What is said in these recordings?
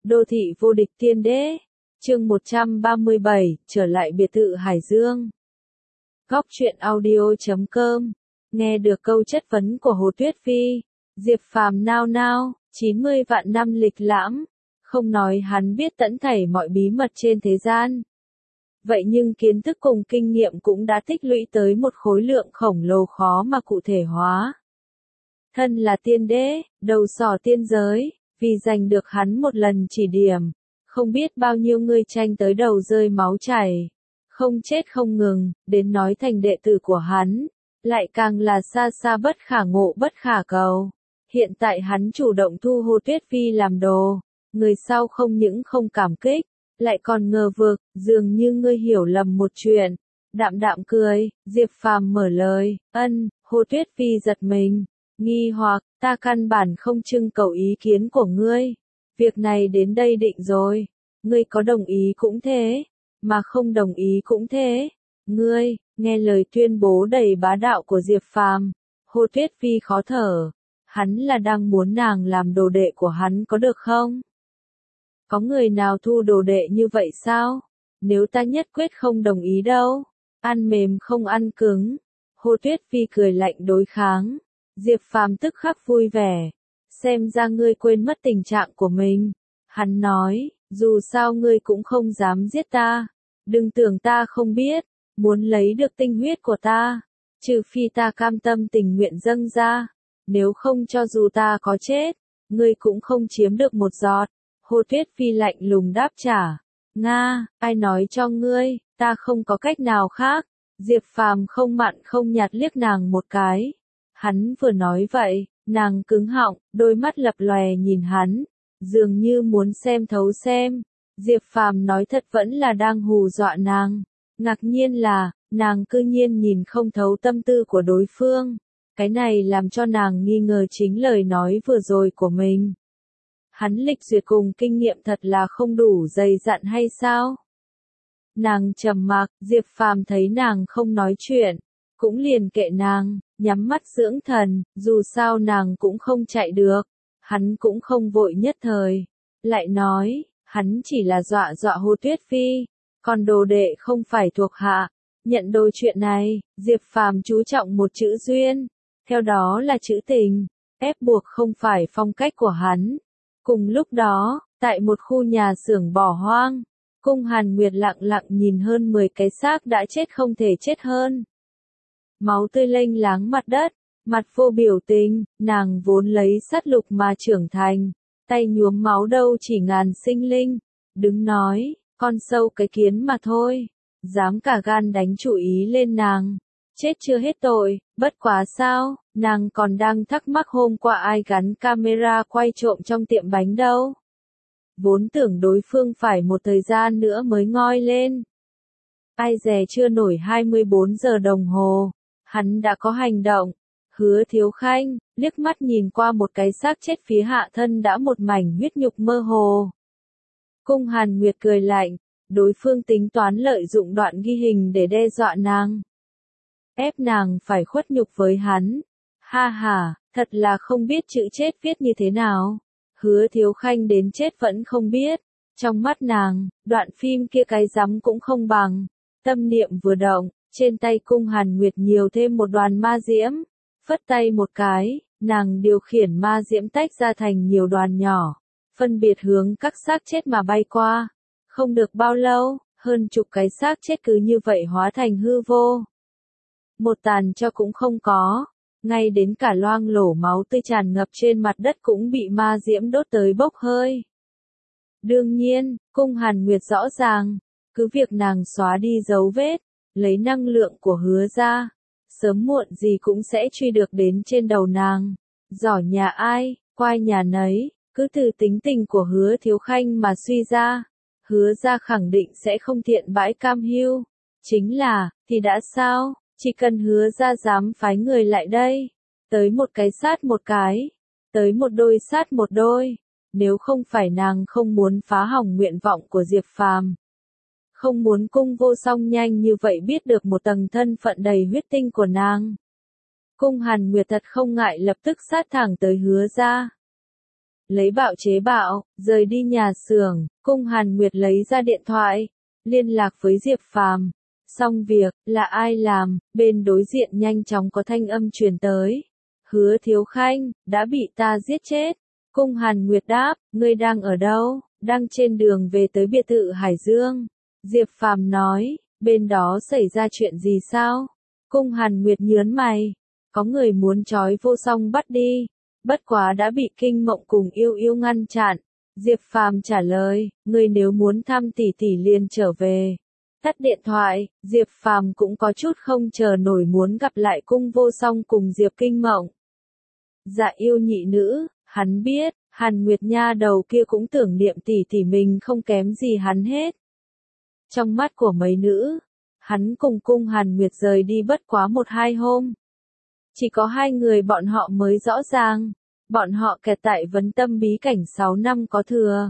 Đô thị vô địch tiên đế. Chương 137, trở lại biệt thự Hải Dương. Góc truyện audio.com. Nghe được câu chất vấn của Hồ Tuyết Phi, Diệp Phàm nao nao, 90 vạn năm lịch lãm, không nói hắn biết tận thảy mọi bí mật trên thế gian. Vậy nhưng kiến thức cùng kinh nghiệm cũng đã tích lũy tới một khối lượng khổng lồ khó mà cụ thể hóa. Thân là tiên đế, đầu sỏ tiên giới, vì giành được hắn một lần chỉ điểm, không biết bao nhiêu người tranh tới đầu rơi máu chảy, không chết không ngừng, đến nói thành đệ tử của hắn, lại càng là xa xa bất khả ngộ bất khả cầu. Hiện tại hắn chủ động thu Hồ Tuyết Phi làm đồ, người sau không những không cảm kích, lại còn ngờ vực, dường như ngươi hiểu lầm một chuyện. Đạm đạm cười, Diệp Phàm mở lời, Hồ Tuyết Phi giật mình, nghi hoặc, ta căn bản không trưng cầu ý kiến của ngươi. Việc này đến đây định rồi, ngươi có đồng ý cũng thế, mà không đồng ý cũng thế. Ngươi, nghe lời tuyên bố đầy bá đạo của Diệp Phàm, Hồ Tuyết Phi khó thở, hắn là đang muốn nàng làm đồ đệ của hắn có được không? Có người nào thu đồ đệ như vậy sao? Nếu ta nhất quyết không đồng ý đâu. Ăn mềm không ăn cứng. Hồ Tuyết Phi cười lạnh đối kháng. Diệp Phàm tức khắc vui vẻ. Xem ra ngươi quên mất tình trạng của mình. Hắn nói, dù sao ngươi cũng không dám giết ta. Đừng tưởng ta không biết. Muốn lấy được tinh huyết của ta. Trừ phi ta cam tâm tình nguyện dâng ra. Nếu không cho dù ta có chết, ngươi cũng không chiếm được một giọt. Hồ Tuyết Phi lạnh lùng đáp trả. Nga, ai nói cho ngươi, ta không có cách nào khác. Diệp Phàm không mặn không nhạt liếc nàng một cái. Hắn vừa nói vậy, nàng cứng họng, đôi mắt lập lòe nhìn hắn, dường như muốn xem thấu xem. Diệp Phàm nói thật vẫn là đang hù dọa nàng. Ngạc nhiên là, nàng cư nhiên nhìn không thấu tâm tư của đối phương. Cái này làm cho nàng nghi ngờ chính lời nói vừa rồi của mình. Hắn lịch duyệt cùng kinh nghiệm thật là không đủ dày dặn hay sao? Nàng trầm mặc, Diệp Phàm thấy nàng không nói chuyện, cũng liền kệ nàng, nhắm mắt dưỡng thần, dù sao nàng cũng không chạy được, hắn cũng không vội nhất thời. Lại nói, hắn chỉ là dọa dọa Hồ Tuyết Phi, còn đồ đệ không phải thuộc hạ. Nhận đôi chuyện này, Diệp Phàm chú trọng một chữ duyên, theo đó là chữ tình, ép buộc không phải phong cách của hắn. Cùng lúc đó, tại một khu nhà xưởng bỏ hoang, Cung Hàn Nguyệt lặng lặng nhìn hơn 10 cái xác đã chết không thể chết hơn. Máu tươi lênh láng mặt đất, mặt vô biểu tình, nàng vốn lấy sát lục mà trưởng thành, tay nhuốm máu đâu chỉ ngàn sinh linh, đứng nói, con sâu cái kiến mà thôi, dám cả gan đánh chủ ý lên nàng. Chết chưa hết tội, bất quá sao, nàng còn đang thắc mắc hôm qua ai gắn camera quay trộm trong tiệm bánh đâu. Vốn tưởng đối phương phải một thời gian nữa mới ngoi lên. Ai dè chưa nổi 24 giờ đồng hồ, hắn đã có hành động. Hứa Thiếu Khanh, liếc mắt nhìn qua một cái xác chết phía hạ thân đã một mảnh huyết nhục mơ hồ. Cung Hàn Nguyệt cười lạnh, đối phương tính toán lợi dụng đoạn ghi hình để đe dọa nàng. Ép nàng phải khuất nhục với hắn. Ha ha, thật là không biết chữ chết viết như thế nào. Hứa Thiếu Khanh đến chết vẫn không biết. Trong mắt nàng, đoạn phim kia cái rắm cũng không bằng. Tâm niệm vừa động, trên tay Cung Hàn Nguyệt nhiều thêm một đoàn ma diễm. Phất tay một cái, nàng điều khiển ma diễm tách ra thành nhiều đoàn nhỏ, phân biệt hướng các xác chết mà bay qua. Không được bao lâu, hơn chục cái xác chết cứ như vậy hóa thành hư vô. Một tàn cho cũng không có, ngay đến cả loang lổ máu tươi tràn ngập trên mặt đất cũng bị ma diễm đốt tới bốc hơi. Đương nhiên, Cung Hàn Nguyệt rõ ràng, cứ việc nàng xóa đi dấu vết, lấy năng lượng của Hứa ra, sớm muộn gì cũng sẽ truy được đến trên đầu nàng. Giỏ nhà ai, quai nhà nấy, cứ từ tính tình của Hứa Thiếu Khanh mà suy ra, Hứa ra khẳng định sẽ không thiện bãi cam hiu. Chính là, thì đã sao? Chỉ cần Hứa ra dám phái người lại đây, tới một cái sát một cái, tới một đôi sát một đôi, nếu không phải nàng không muốn phá hỏng nguyện vọng của Diệp Phàm, không muốn Cung Vô Song nhanh như vậy biết được một tầng thân phận đầy huyết tinh của nàng. Cung Hàn Nguyệt thật không ngại lập tức sát thẳng tới Hứa ra. lấy bạo chế bạo, rời đi nhà xưởng, Cung Hàn Nguyệt lấy ra điện thoại, liên lạc với Diệp Phàm. Xong việc, là ai làm, bên đối diện nhanh chóng có thanh âm truyền tới. Hứa Thiếu Khanh, đã bị ta giết chết. Cung Hàn Nguyệt đáp, ngươi đang ở đâu? Đang trên đường về tới biệt thự Hải Dương. Diệp Phàm nói, bên đó xảy ra chuyện gì sao? Cung Hàn Nguyệt nhớn mày, có người muốn trói Vô Song bắt đi, bất quá đã bị Kinh Mộng cùng Yêu Yêu ngăn chặn. Diệp Phàm trả lời, ngươi nếu muốn thăm tỷ tỷ liền trở về. Tắt điện thoại, Diệp Phàm cũng có chút không chờ nổi muốn gặp lại Cung Vô Song cùng Diệp Kinh Mộng. Dạ Yêu nhị nữ, hắn biết, Hàn Nguyệt nha đầu kia cũng tưởng niệm tỷ tỷ mình không kém gì hắn hết. Trong mắt của mấy nữ, hắn cùng Cung Hàn Nguyệt rời đi bất quá 1-2 hôm. Chỉ có 2 người bọn họ mới rõ ràng, bọn họ kẹt tại vấn tâm bí cảnh 6 năm có thừa.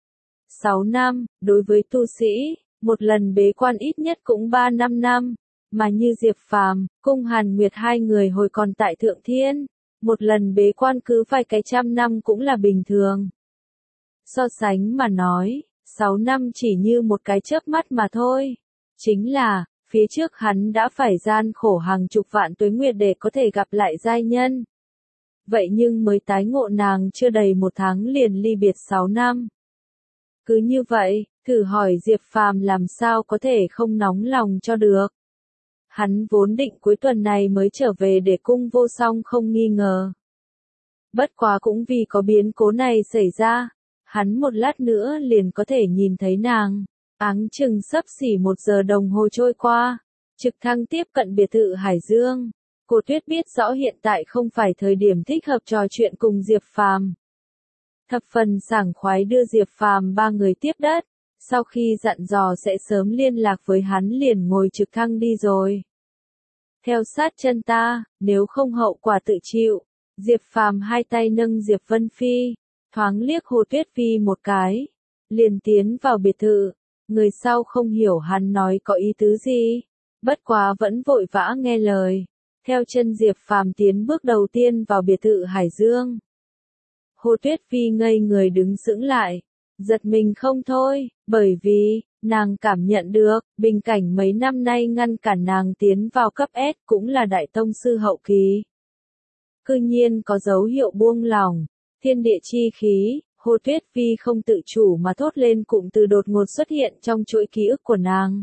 6 năm, đối với tu sĩ, một lần bế quan ít nhất cũng 3-5 năm, mà như Diệp Phàm, Cung Hàn Nguyệt 2 người hồi còn tại Thượng Thiên, một lần bế quan cứ vài cái trăm năm cũng là bình thường. So sánh mà nói, 6 năm chỉ như một cái chớp mắt mà thôi. Chính là, phía trước hắn đã phải gian khổ hàng chục vạn tuế nguyệt để có thể gặp lại giai nhân. Vậy nhưng mới tái ngộ nàng chưa đầy 1 tháng liền ly biệt 6 năm. Cứ như vậy, thử hỏi Diệp Phàm làm sao có thể không nóng lòng cho được. Hắn vốn định cuối tuần này mới trở về để Cung Vô Song không nghi ngờ. Bất quá cũng vì có biến cố này xảy ra, hắn một lát nữa liền có thể nhìn thấy nàng. Áng chừng sắp xỉ 1 giờ đồng hồ trôi qua, trực thăng tiếp cận biệt thự Hải Dương. Cô Tuyết biết rõ hiện tại không phải thời điểm thích hợp trò chuyện cùng Diệp Phàm. Thập phần sảng khoái đưa Diệp Phàm 3 người tiếp đất, sau khi dặn dò sẽ sớm liên lạc với hắn liền ngồi trực thăng đi rồi. Theo sát chân ta, nếu không hậu quả tự chịu. Diệp Phàm 2 tay nâng Diệp Vân Phi, thoáng liếc Hồ Tuyết Phi một cái, liền tiến vào biệt thự. Người sau không hiểu hắn nói có ý tứ gì, bất quá vẫn vội vã nghe lời. Theo chân Diệp Phàm tiến bước đầu tiên vào biệt thự Hải Dương. Hồ Tuyết Phi ngây người đứng sững lại, giật mình không thôi, bởi vì, nàng cảm nhận được, bình cảnh mấy năm nay ngăn cản nàng tiến vào cấp S cũng là đại tông sư hậu kỳ. Cư nhiên có dấu hiệu buông lỏng, thiên địa chi khí, Hồ Tuyết Phi không tự chủ mà thốt lên cụm từ đột ngột xuất hiện trong chuỗi ký ức của nàng.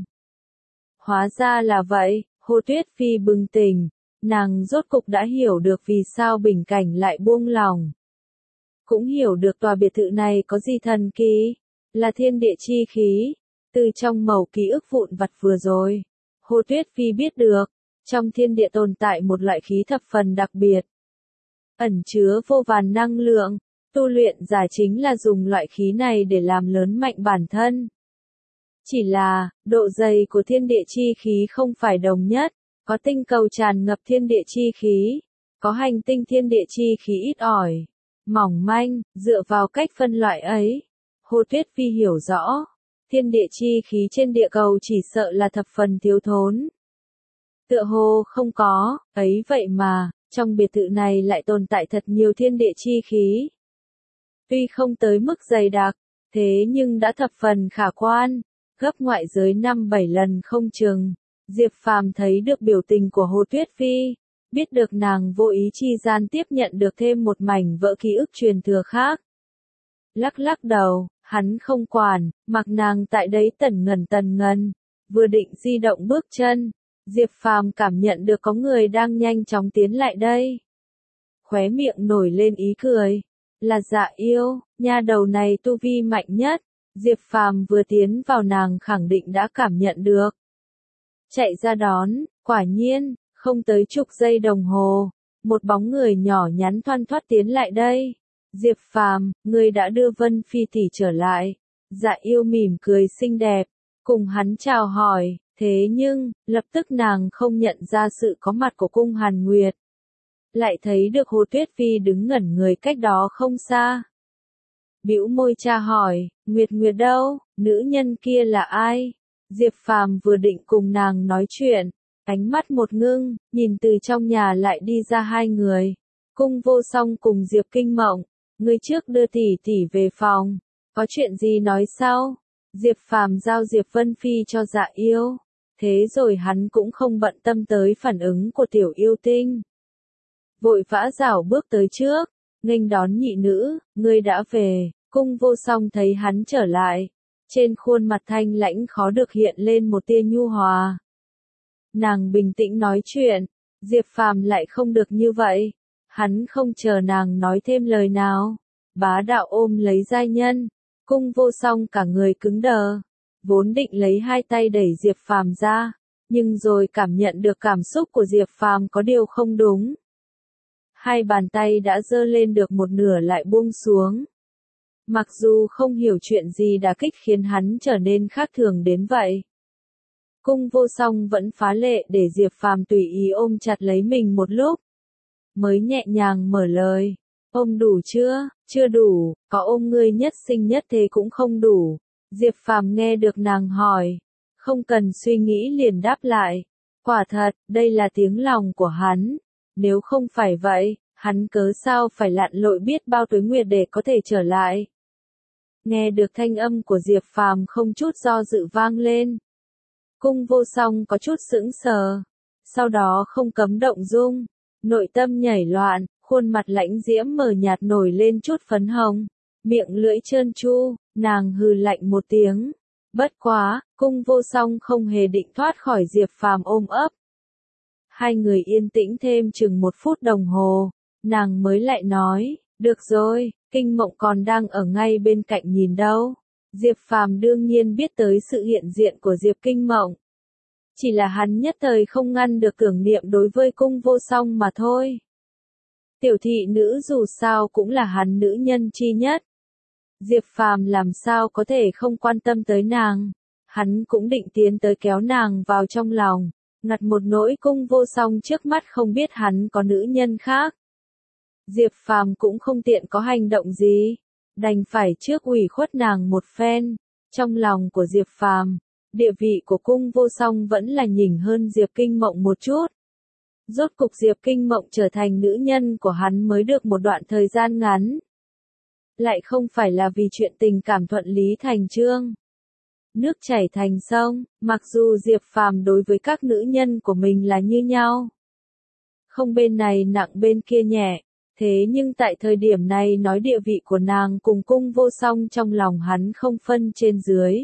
Hóa ra là vậy, Hồ Tuyết Phi bừng tỉnh, nàng rốt cục đã hiểu được vì sao bình cảnh lại buông lỏng. Cũng hiểu được tòa biệt thự này có gì thần kỳ, là thiên địa chi khí, từ trong mẩu ký ức vụn vặt vừa rồi. Hồ Tuyết Phi biết được, trong thiên địa tồn tại một loại khí thập phần đặc biệt, ẩn chứa vô vàn năng lượng, tu luyện giả chính là dùng loại khí này để làm lớn mạnh bản thân. Chỉ là, độ dày của thiên địa chi khí không phải đồng nhất, có tinh cầu tràn ngập thiên địa chi khí, có hành tinh thiên địa chi khí ít ỏi, mỏng manh, dựa vào cách phân loại ấy. Hồ Tuyết Phi hiểu rõ, thiên địa chi khí trên địa cầu chỉ sợ là thập phần thiếu thốn. Tựa hồ không có, ấy vậy mà, trong biệt thự này lại tồn tại thật nhiều thiên địa chi khí. Tuy không tới mức dày đặc, thế nhưng đã thập phần khả quan, gấp ngoại giới 5-7 lần không chừng. Diệp Phàm thấy được biểu tình của Hồ Tuyết Phi, biết được nàng vô ý chi gian tiếp nhận được thêm một mảnh vỡ ký ức truyền thừa khác. Lắc lắc đầu, hắn không quản, mặc nàng tại đấy tần ngần, vừa định di động bước chân, Diệp Phàm cảm nhận được có người đang nhanh chóng tiến lại đây. Khóe miệng nổi lên ý cười, là Dạ Yêu, nha đầu này tu vi mạnh nhất, Diệp Phàm vừa tiến vào nàng khẳng định đã cảm nhận được. Chạy ra đón, quả nhiên, không tới chục giây đồng hồ, một bóng người nhỏ nhắn thoăn thoắt tiến lại đây. Diệp Phàm, ngươi đã đưa Vân Phi tỷ trở lại. Dạ Yêu mỉm cười xinh đẹp, cùng hắn chào hỏi, thế nhưng, lập tức nàng không nhận ra sự có mặt của Cung Hàn Nguyệt. Lại thấy được Hồ Tuyết Phi đứng ngẩn người cách đó không xa. Bĩu môi tra hỏi, Nguyệt Nguyệt đâu, nữ nhân kia là ai? Diệp Phàm vừa định cùng nàng nói chuyện, ánh mắt một ngưng, nhìn từ trong nhà lại đi ra 2 người. Cung Vô Song cùng Diệp Kinh Mộng, ngươi trước đưa tỷ tỷ về phòng, có chuyện gì nói sau. Diệp Phàm giao Diệp Vân Phi cho Dạ Yêu, thế rồi hắn cũng không bận tâm tới phản ứng của tiểu yêu tinh. Vội vã rảo bước tới trước, nghênh đón nhị nữ, ngươi đã về. Cung Vô Song thấy hắn trở lại, trên khuôn mặt thanh lãnh khó được hiện lên một tia nhu hòa. Nàng bình tĩnh nói chuyện, Diệp Phàm lại không được như vậy. Hắn không chờ nàng nói thêm lời nào, bá đạo ôm lấy giai nhân. Cung Vô Song cả người cứng đờ, vốn định lấy hai tay đẩy Diệp Phàm ra, nhưng rồi cảm nhận được cảm xúc của Diệp Phàm có điều không đúng. Hai bàn tay đã giơ lên được một nửa lại buông xuống. Mặc dù không hiểu chuyện gì đã kích khiến hắn trở nên khác thường đến vậy. Cung Vô Song vẫn phá lệ để Diệp Phàm tùy ý ôm chặt lấy mình một lúc. Mới nhẹ nhàng mở lời. Ôm đủ chưa? Chưa đủ, có ôm ngươi nhất sinh nhất thế cũng không đủ. Diệp Phàm nghe được nàng hỏi. Không cần suy nghĩ liền đáp lại. Quả thật, đây là tiếng lòng của hắn. Nếu không phải vậy, hắn cớ sao phải lặn lội biết bao tuế nguyệt để có thể trở lại. Nghe được thanh âm của Diệp Phàm không chút do dự vang lên. Cung Vô Song có chút sững sờ, sau đó không cấm động dung, nội tâm nhảy loạn, khuôn mặt lãnh diễm mờ nhạt nổi lên chút phấn hồng, miệng lưỡi trơn tru, nàng hừ lạnh một tiếng. Bất quá, Cung Vô Song không hề định thoát khỏi Diệp Phàm ôm ấp. Hai người yên tĩnh thêm chừng 1 phút đồng hồ, nàng mới lại nói, được rồi, Kinh Mộng còn đang ở ngay bên cạnh nhìn đâu. Diệp Phàm đương nhiên biết tới sự hiện diện của Diệp Kinh Mộng. Chỉ là hắn nhất thời không ngăn được tưởng niệm đối với Cung Vô Song mà thôi. Tiểu thị nữ dù sao cũng là hắn nữ nhân chi nhất. Diệp Phàm làm sao có thể không quan tâm tới nàng. Hắn cũng định tiến tới kéo nàng vào trong lòng, ngặt một nỗi Cung Vô Song trước mắt không biết hắn có nữ nhân khác. Diệp Phàm cũng không tiện có hành động gì, đành phải trước ủy khuất nàng một phen. Trong lòng của Diệp Phàm, địa vị của Cung Vô Song vẫn là nhỉnh hơn Diệp Kinh Mộng một chút. Rốt cục Diệp Kinh Mộng trở thành nữ nhân của hắn mới được một đoạn thời gian ngắn. Lại không phải là vì chuyện tình cảm thuận lý thành chương. Nước chảy thành sông, mặc dù Diệp Phàm đối với các nữ nhân của mình là như nhau. Không bên này nặng bên kia nhẹ, thế nhưng tại thời điểm này nói địa vị của nàng cùng Cung Vô Song trong lòng hắn không phân trên dưới.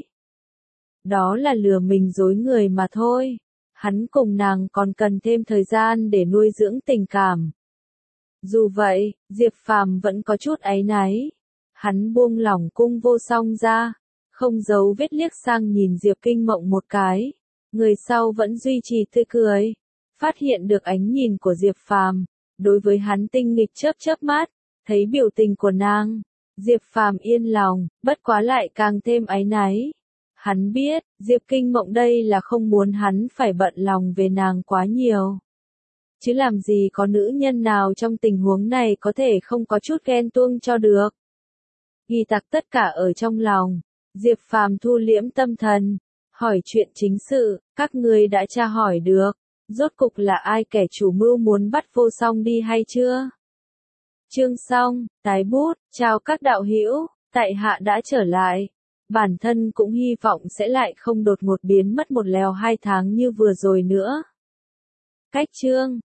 Đó là lừa mình dối người mà thôi. Hắn cùng nàng còn cần thêm thời gian để nuôi dưỡng tình cảm. Dù vậy, Diệp Phàm vẫn có chút áy náy. Hắn buông lỏng Cung Vô Song ra, không giấu vết liếc sang nhìn Diệp Kinh Mộng một cái. Người sau vẫn duy trì tươi cười. Phát hiện được ánh nhìn của Diệp Phàm, đối với hắn tinh nghịch chớp chớp mắt, thấy biểu tình của nàng. Diệp Phàm yên lòng, bất quá lại càng thêm áy náy. Hắn biết, Diệp Kinh Mộng đây là không muốn hắn phải bận lòng về nàng quá nhiều. Chứ làm gì có nữ nhân nào trong tình huống này có thể không có chút ghen tuông cho được. Ghi tạc tất cả ở trong lòng, Diệp Phàm thu liễm tâm thần, hỏi chuyện chính sự, các ngươi đã tra hỏi được, rốt cục là ai kẻ chủ mưu muốn bắt Vô Song đi hay chưa? Chương xong, tái bút, chào các đạo hữu, tại hạ đã trở lại. Bản thân cũng hy vọng sẽ lại không đột ngột biến mất 1 lèo 2 tháng như vừa rồi nữa. Cách chương